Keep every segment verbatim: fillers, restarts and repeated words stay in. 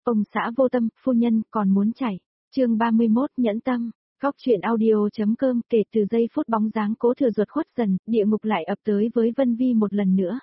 Ông xã vô tâm, phu nhân còn muốn chảy. Chương ba mươi mốt nhẫn tâm. Góc truyện audio.com. Kể từ giây phút bóng dáng Cố Thừa Duật khuất dần, địa ngục lại ập tới với Vân Vi một lần nữa.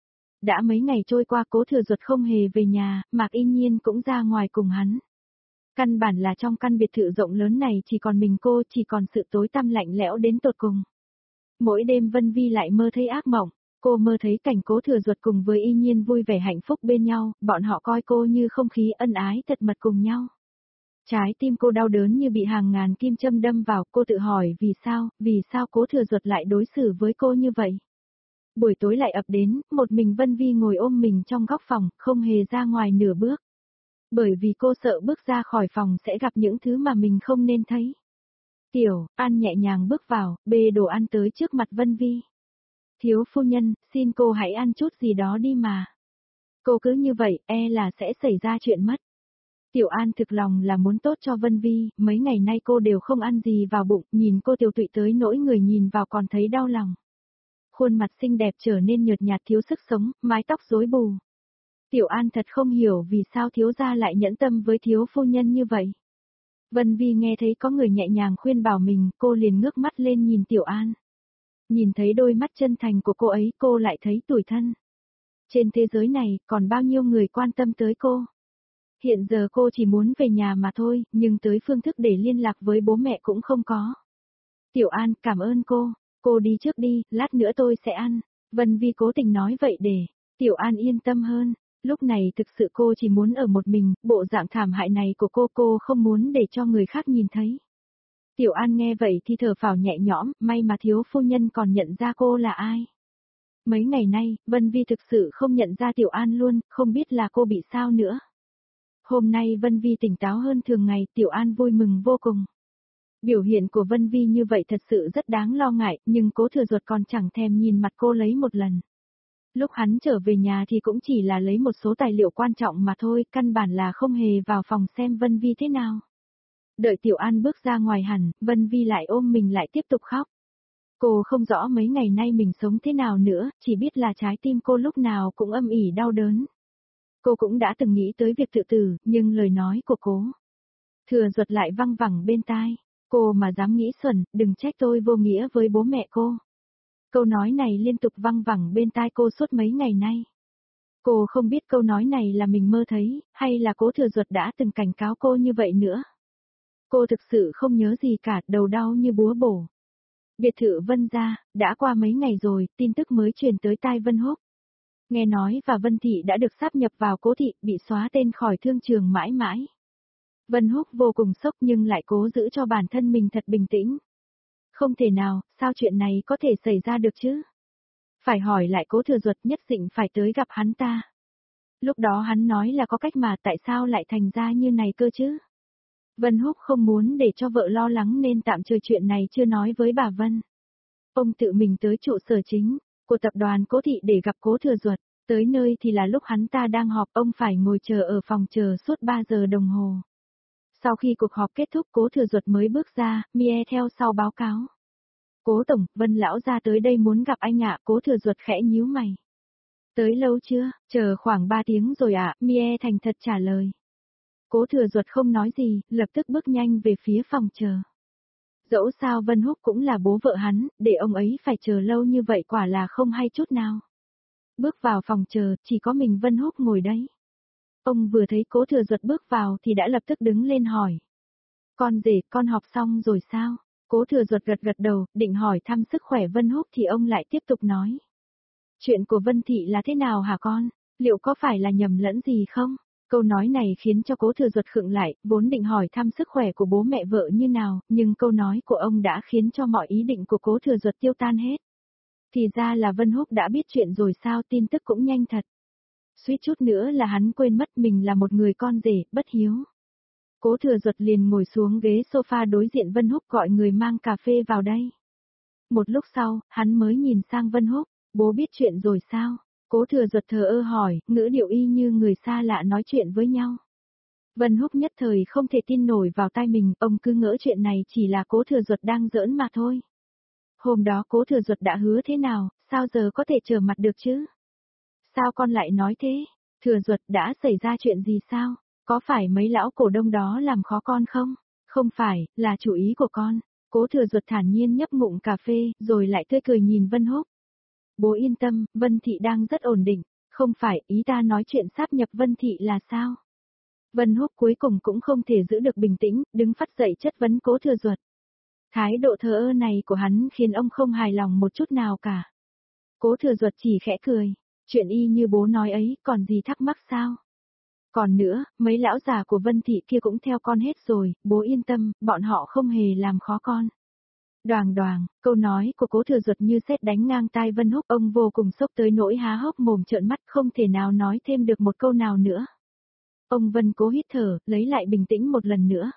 Đã mấy ngày trôi qua Cố Thừa Duật không hề về nhà, Mạc Y Nhiên cũng ra ngoài cùng hắn. Căn bản là trong căn biệt thự rộng lớn này chỉ còn mình cô, chỉ còn sự tối tăm lạnh lẽo đến tột cùng. Mỗi đêm Vân Vi lại mơ thấy ác mộng, cô mơ thấy cảnh Cố Thừa Duật cùng với Y Nhiên vui vẻ hạnh phúc bên nhau, bọn họ coi cô như không khí ân ái thật mật cùng nhau. Trái tim cô đau đớn như bị hàng ngàn kim châm đâm vào, cô tự hỏi vì sao, vì sao Cố Thừa Duật lại đối xử với cô như vậy. Buổi tối lại ập đến, một mình Vân Vi ngồi ôm mình trong góc phòng, không hề ra ngoài nửa bước. Bởi vì cô sợ bước ra khỏi phòng sẽ gặp những thứ mà mình không nên thấy. Tiểu An nhẹ nhàng bước vào, bê đồ ăn tới trước mặt Vân Vi. Thiếu phu nhân, xin cô hãy ăn chút gì đó đi mà. Cô cứ như vậy, e là sẽ xảy ra chuyện mất. Tiểu An thực lòng là muốn tốt cho Vân Vi, mấy ngày nay cô đều không ăn gì vào bụng, nhìn cô tiểu tụy tới nỗi người nhìn vào còn thấy đau lòng. Khuôn mặt xinh đẹp trở nên nhợt nhạt thiếu sức sống, mái tóc rối bù. Tiểu An thật không hiểu vì sao thiếu gia lại nhẫn tâm với thiếu phu nhân như vậy. Vân Vi nghe thấy có người nhẹ nhàng khuyên bảo mình, cô liền ngước mắt lên nhìn Tiểu An. Nhìn thấy đôi mắt chân thành của cô ấy, cô lại thấy tủi thân. Trên thế giới này, còn bao nhiêu người quan tâm tới cô. Hiện giờ cô chỉ muốn về nhà mà thôi, nhưng tới phương thức để liên lạc với bố mẹ cũng không có. Tiểu An, cảm ơn cô. Cô đi trước đi, lát nữa tôi sẽ ăn. Vân Vi cố tình nói vậy để Tiểu An yên tâm hơn. Lúc này thực sự cô chỉ muốn ở một mình, bộ dạng thảm hại này của cô cô không muốn để cho người khác nhìn thấy. Tiểu An nghe vậy thì thở phào nhẹ nhõm, may mà thiếu phu nhân còn nhận ra cô là ai. Mấy ngày nay, Vân Vi thực sự không nhận ra Tiểu An luôn, không biết là cô bị sao nữa. Hôm nay Vân Vi tỉnh táo hơn thường ngày, Tiểu An vui mừng vô cùng. Biểu hiện của Vân Vi như vậy thật sự rất đáng lo ngại, nhưng Cố Thừa Duật còn chẳng thèm nhìn mặt cô lấy một lần. Lúc hắn trở về nhà thì cũng chỉ là lấy một số tài liệu quan trọng mà thôi, căn bản là không hề vào phòng xem Vân Vi thế nào. Đợi Tiểu An bước ra ngoài hẳn, Vân Vi lại ôm mình lại tiếp tục khóc. Cô không rõ mấy ngày nay mình sống thế nào nữa, chỉ biết là trái tim cô lúc nào cũng âm ỉ đau đớn. Cô cũng đã từng nghĩ tới việc tự tử, nhưng lời nói của Cố Thừa Duật lại văng vẳng bên tai. Cô mà dám nghĩ xuẩn, đừng trách tôi vô nghĩa với bố mẹ cô. Câu nói này liên tục văng vẳng bên tai cô suốt mấy ngày nay. Cô không biết câu nói này là mình mơ thấy, hay là Cố Thừa Duật đã từng cảnh cáo cô như vậy nữa. Cô thực sự không nhớ gì cả, đầu đau như búa bổ. Biệt thự Vân gia, đã qua mấy ngày rồi, tin tức mới truyền tới tai Vân Húc. Nghe nói và Vân Thị đã được sáp nhập vào Cố Thị, bị xóa tên khỏi thương trường mãi mãi. Vân Húc vô cùng sốc nhưng lại cố giữ cho bản thân mình thật bình tĩnh. Không thể nào, sao chuyện này có thể xảy ra được chứ? Phải hỏi lại Cố Thừa Duật, nhất định phải tới gặp hắn ta. Lúc đó hắn nói là có cách mà tại sao lại thành ra như này cơ chứ? Vân Húc không muốn để cho vợ lo lắng nên tạm thời chuyện này chưa nói với bà Vân. Ông tự mình tới trụ sở chính của tập đoàn Cố Thị để gặp Cố Thừa Duật. Tới nơi thì là lúc hắn ta đang họp, ông phải ngồi chờ ở phòng chờ suốt ba giờ đồng hồ. Sau khi cuộc họp kết thúc, Cố Thừa Duật mới bước ra, Mie theo sau báo cáo. Cố tổng, Vân lão ra tới đây muốn gặp anh ạ. Cố Thừa Duật khẽ nhíu mày. Tới lâu chưa? Chờ khoảng ba tiếng rồi ạ, Mie thành thật trả lời. Cố Thừa Duật không nói gì, lập tức bước nhanh về phía phòng chờ. Dẫu sao Vân Húc cũng là bố vợ hắn, để ông ấy phải chờ lâu như vậy quả là không hay chút nào. Bước vào phòng chờ, chỉ có mình Vân Húc ngồi đấy. Ông vừa thấy Cố Thừa Duật bước vào thì đã lập tức đứng lên hỏi. Con rể, con học xong rồi sao? Cố Thừa Duật gật gật đầu, định hỏi thăm sức khỏe Vân Húc thì ông lại tiếp tục nói. Chuyện của Vân Thị là thế nào hả con? Liệu có phải là nhầm lẫn gì không? Câu nói này khiến cho Cố Thừa Duật khựng lại, vốn định hỏi thăm sức khỏe của bố mẹ vợ như nào, nhưng câu nói của ông đã khiến cho mọi ý định của Cố Thừa Duật tiêu tan hết. Thì ra là Vân Húc đã biết chuyện rồi sao, tin tức cũng nhanh thật. Suýt chút nữa là hắn quên mất mình là một người con rể, bất hiếu. Cố Thừa Duật liền ngồi xuống ghế sofa đối diện Vân Húc, gọi người mang cà phê vào đây. Một lúc sau, hắn mới nhìn sang Vân Húc, bố biết chuyện rồi sao? Cố Thừa Duật thờ ơ hỏi, ngữ điệu y như người xa lạ nói chuyện với nhau. Vân Húc nhất thời không thể tin nổi vào tai mình, ông cứ ngỡ chuyện này chỉ là Cố Thừa Duật đang giỡn mà thôi. Hôm đó Cố Thừa Duật đã hứa thế nào, sao giờ có thể trở mặt được chứ? Sao con lại nói thế? Thừa Duật, đã xảy ra chuyện gì sao? Có phải mấy lão cổ đông đó làm khó con không? Không phải, là chủ ý của con. Cố Thừa Duật thản nhiên nhấp ngụm cà phê, rồi lại tươi cười nhìn Vân Húc. Bố yên tâm, Vân Thị đang rất ổn định. Không phải, ý ta nói chuyện sáp nhập Vân Thị là sao? Vân Húc cuối cùng cũng không thể giữ được bình tĩnh, đứng phắt dậy chất vấn Cố Thừa Duật. Thái độ thờ ơ này của hắn khiến ông không hài lòng một chút nào cả. Cố Thừa Duật chỉ khẽ cười. Chuyện y như bố nói ấy, còn gì thắc mắc sao? Còn nữa, mấy lão già của Vân Thị kia cũng theo con hết rồi, bố yên tâm, bọn họ không hề làm khó con. Đoàng đoàng, câu nói của Cố Thừa Duật như sét đánh ngang tai Vân Húc, ông vô cùng sốc tới nỗi há hốc mồm trợn mắt không thể nào nói thêm được một câu nào nữa. Ông Vân cố hít thở, lấy lại bình tĩnh một lần nữa.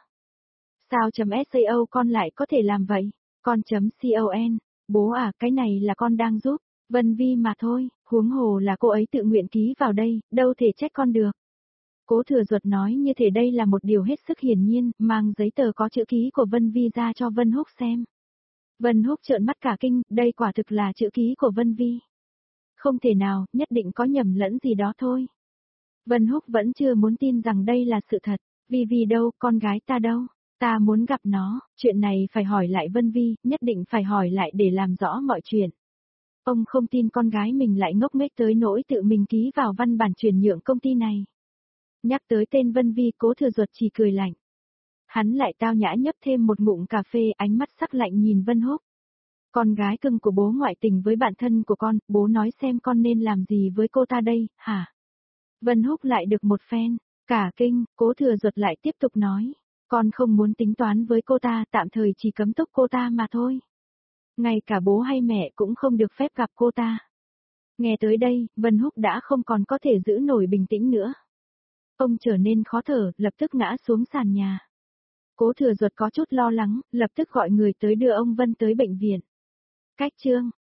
Sao chấm sao con lại có thể làm vậy? Con chấm con, bố à, cái này là con đang giúp Vân Vi mà thôi, huống hồ là cô ấy tự nguyện ký vào đây, đâu thể trách con được. Cố Thừa Duật nói như thể đây là một điều hết sức hiển nhiên, mang giấy tờ có chữ ký của Vân Vi ra cho Vân Húc xem. Vân Húc trợn mắt cả kinh, đây quả thực là chữ ký của Vân Vi. Không thể nào, nhất định có nhầm lẫn gì đó thôi. Vân Húc vẫn chưa muốn tin rằng đây là sự thật. Vi Vi đâu, con gái ta đâu? Ta muốn gặp nó, chuyện này phải hỏi lại Vân Vi, nhất định phải hỏi lại để làm rõ mọi chuyện. Ông không tin con gái mình lại ngốc nghếch tới nỗi tự mình ký vào văn bản chuyển nhượng công ty này. Nhắc tới tên Vân Vi, Cố Thừa Duật chỉ cười lạnh. Hắn lại tao nhã nhấp thêm một ngụm cà phê, ánh mắt sắc lạnh nhìn Vân Húc. Con gái cưng của bố ngoại tình với bạn thân của con, bố nói xem con nên làm gì với cô ta đây, hả? Vân Húc lại được một phen, cả kinh, Cố Thừa Duật lại tiếp tục nói. Con không muốn tính toán với cô ta, tạm thời chỉ cấm túc cô ta mà thôi. Ngay cả bố hay mẹ cũng không được phép gặp cô ta. Nghe tới đây, Vân Húc đã không còn có thể giữ nổi bình tĩnh nữa. Ông trở nên khó thở, lập tức ngã xuống sàn nhà. Cố Thừa Duật có chút lo lắng, lập tức gọi người tới đưa ông Vân tới bệnh viện. Cách chương